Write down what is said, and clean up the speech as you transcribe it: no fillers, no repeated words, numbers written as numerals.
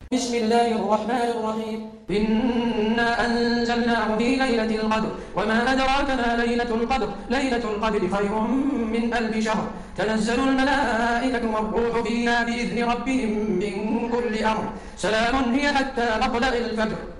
بسم الله الرحمن الرحيم إنا أنزلناه في ليلة القدر وما أدراك ما ليلة القدر ليلة القدر خير من 1000 شهر تنزل الملائكة والروح فيها بإذن ربهم من كل أمر سلام هي حتى مطلع الفجر